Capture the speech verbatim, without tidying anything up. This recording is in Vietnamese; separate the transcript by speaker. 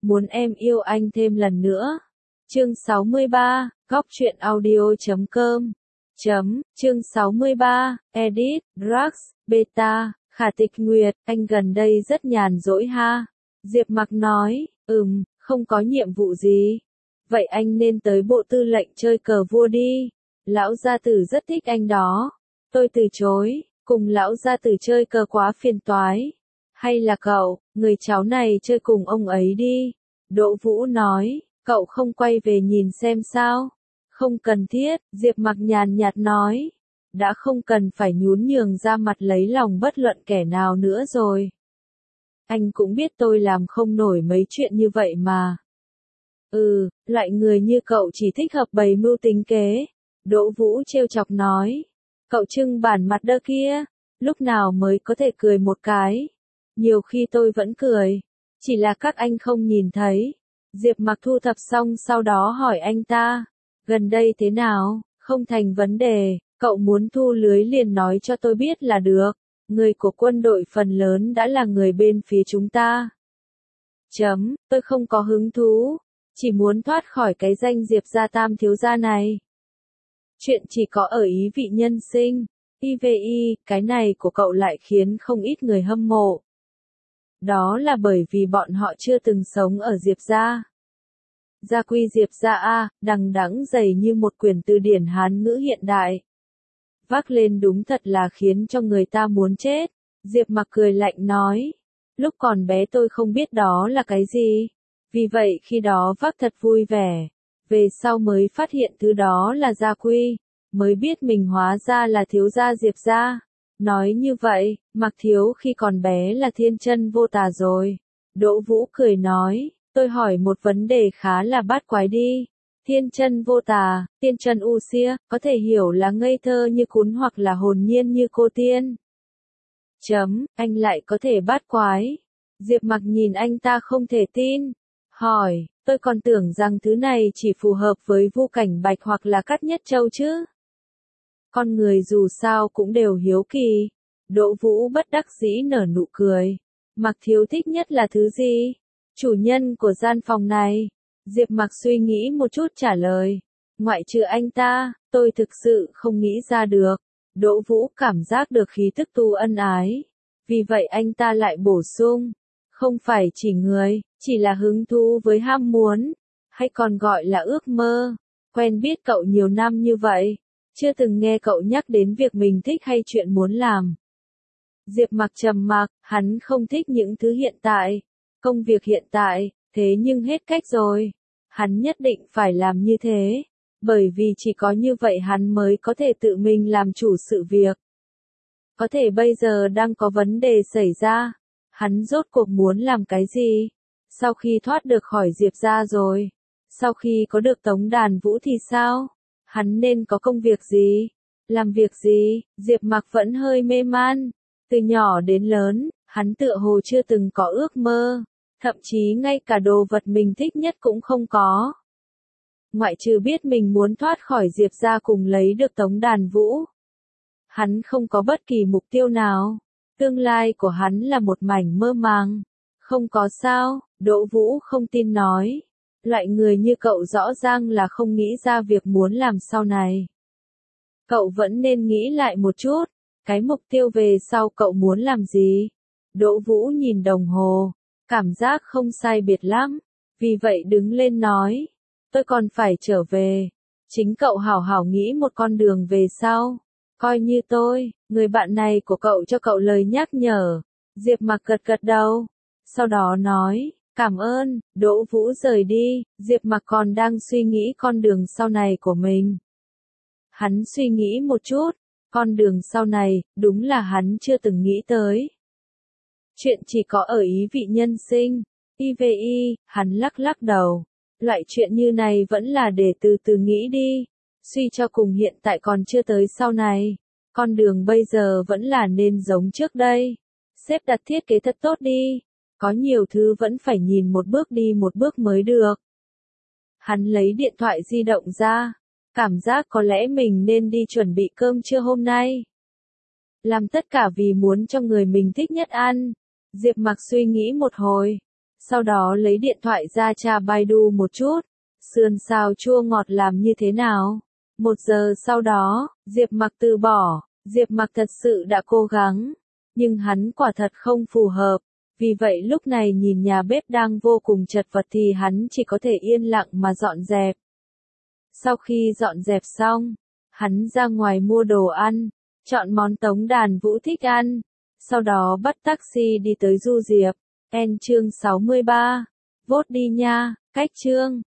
Speaker 1: muốn em yêu anh thêm lần nữa. Chương sáu mươi ba, góc truyện audio chấm com. Chấm, chương sáu mươi ba, edit, Drax, beta, Khả Tịch Nguyệt, anh gần đây rất nhàn rỗi ha. Diệp Mặc nói, ừm, không có nhiệm vụ gì. Vậy anh nên tới bộ tư lệnh chơi cờ vua đi. Lão gia tử rất thích anh đó. Tôi từ chối, cùng lão gia tử chơi cờ quá phiền toái. Hay là cậu, người cháu này chơi cùng ông ấy đi. Đỗ Vũ nói, cậu không quay về nhìn xem sao. Không cần thiết, Diệp Mặc nhàn nhạt nói. Đã không cần phải nhún nhường ra mặt lấy lòng bất luận kẻ nào nữa rồi. Anh cũng biết tôi làm không nổi mấy chuyện như vậy mà. Ừ, loại người như cậu chỉ thích hợp bày mưu tính kế. Đỗ Vũ trêu chọc nói. Cậu trưng bản mặt đơ kia, lúc nào mới có thể cười một cái. Nhiều khi tôi vẫn cười, chỉ là các anh không nhìn thấy. Diệp Mặc thu thập xong sau đó hỏi anh ta. Gần đây thế nào, không thành vấn đề, cậu muốn thu lưới liền nói cho tôi biết là được. Người của quân đội phần lớn đã là người bên phía chúng ta. Chấm, tôi không có hứng thú, chỉ muốn thoát khỏi cái danh Diệp gia tam thiếu gia này. Chuyện chỉ có ở ý vị nhân sinh, i vê i, cái này của cậu lại khiến không ít người hâm mộ. Đó là bởi vì bọn họ chưa từng sống ở Diệp gia. Gia quy Diệp gia a, đằng đẵng dày như một quyển từ điển Hán ngữ hiện đại. Vác lên đúng thật là khiến cho người ta muốn chết. Diệp Mặc cười lạnh nói. Lúc còn bé tôi không biết đó là cái gì. Vì vậy khi đó vác thật vui vẻ. Về sau mới phát hiện thứ đó là gia quy. Mới biết mình hóa ra là thiếu gia Diệp gia. Nói như vậy, Mặc thiếu khi còn bé là thiên chân vô tà rồi. Đỗ Vũ cười nói. Tôi hỏi một vấn đề khá là bát quái đi. Thiên chân vô tà, tiên chân u xia, có thể hiểu là ngây thơ như cún hoặc là hồn nhiên như cô tiên. Chấm, anh lại có thể bát quái. Diệp Mặc nhìn anh ta không thể tin. Hỏi, tôi còn tưởng rằng thứ này chỉ phù hợp với Vu Cảnh Bạch hoặc là Cát Nhất Châu chứ. Con người dù sao cũng đều hiếu kỳ. Đỗ Vũ bất đắc dĩ nở nụ cười. Mặc thiếu thích nhất là thứ gì? Chủ nhân của gian phòng này. Diệp Mặc suy nghĩ một chút trả lời. Ngoại trừ anh ta, tôi thực sự không nghĩ ra được. Đỗ Vũ cảm giác được khí tức tu ân ái. Vì vậy anh ta lại bổ sung. Không phải chỉ người, chỉ là hứng thú với ham muốn. Hay còn gọi là ước mơ. Quen biết cậu nhiều năm như vậy. Chưa từng nghe cậu nhắc đến việc mình thích hay chuyện muốn làm. Diệp Mặc trầm mặc, hắn không thích những thứ hiện tại. Công việc hiện tại, thế nhưng hết cách rồi. Hắn nhất định phải làm như thế. Bởi vì chỉ có như vậy hắn mới có thể tự mình làm chủ sự việc. Có thể bây giờ đang có vấn đề xảy ra. Hắn rốt cuộc muốn làm cái gì? Sau khi thoát được khỏi Diệp gia rồi. Sau khi có được Tống Đàn Vũ thì sao? Hắn nên có công việc gì? Làm việc gì? Diệp Mặc vẫn hơi mê man. Từ nhỏ đến lớn, hắn tựa hồ chưa từng có ước mơ. Thậm chí ngay cả đồ vật mình thích nhất cũng không có. Ngoại trừ biết mình muốn thoát khỏi Diệp gia cùng lấy được Tống Đàn Vũ. Hắn không có bất kỳ mục tiêu nào. Tương lai của hắn là một mảnh mơ màng. Không có sao, Đỗ Vũ không tin nói. Loại người như cậu rõ ràng là không nghĩ ra việc muốn làm sau này. Cậu vẫn nên nghĩ lại một chút. Cái mục tiêu về sau cậu muốn làm gì? Đỗ Vũ nhìn đồng hồ. Cảm giác không sai biệt lắm. Vì vậy đứng lên nói. Tôi còn phải trở về. Chính cậu hảo hảo nghĩ một con đường về sau. Coi như tôi, người bạn này của cậu cho cậu lời nhắc nhở. Diệp Mặc gật gật đầu. Sau đó nói, cảm ơn, Đỗ Vũ rời đi. Diệp Mặc còn đang suy nghĩ con đường sau này của mình. Hắn suy nghĩ một chút. Con đường sau này, đúng là hắn chưa từng nghĩ tới. Chuyện chỉ có ở ý vị nhân sinh. i vê i, hắn lắc lắc đầu. Loại chuyện như này vẫn là để từ từ nghĩ đi. Suy cho cùng hiện tại còn chưa tới sau này. Con đường bây giờ vẫn là nên giống trước đây. Xếp đặt thiết kế thật tốt đi. Có nhiều thứ vẫn phải nhìn một bước đi một bước mới được. Hắn lấy điện thoại di động ra. Cảm giác có lẽ mình nên đi chuẩn bị cơm trưa hôm nay. Làm tất cả vì muốn cho người mình thích nhất ăn. Diệp Mặc suy nghĩ một hồi. Sau đó lấy điện thoại ra tra Baidu một chút. Sườn xào chua ngọt làm như thế nào? Một giờ sau đó, Diệp Mặc từ bỏ. Diệp Mặc thật sự đã cố gắng, nhưng hắn quả thật không phù hợp. Vì vậy lúc này nhìn nhà bếp đang vô cùng chật vật thì hắn chỉ có thể yên lặng mà dọn dẹp. Sau khi dọn dẹp xong, hắn ra ngoài mua đồ ăn, chọn món Tống Đàn Vũ thích ăn, sau đó bắt taxi đi tới Du Diệp. En chương sáu mươi ba. Vote đi nha, cách chương.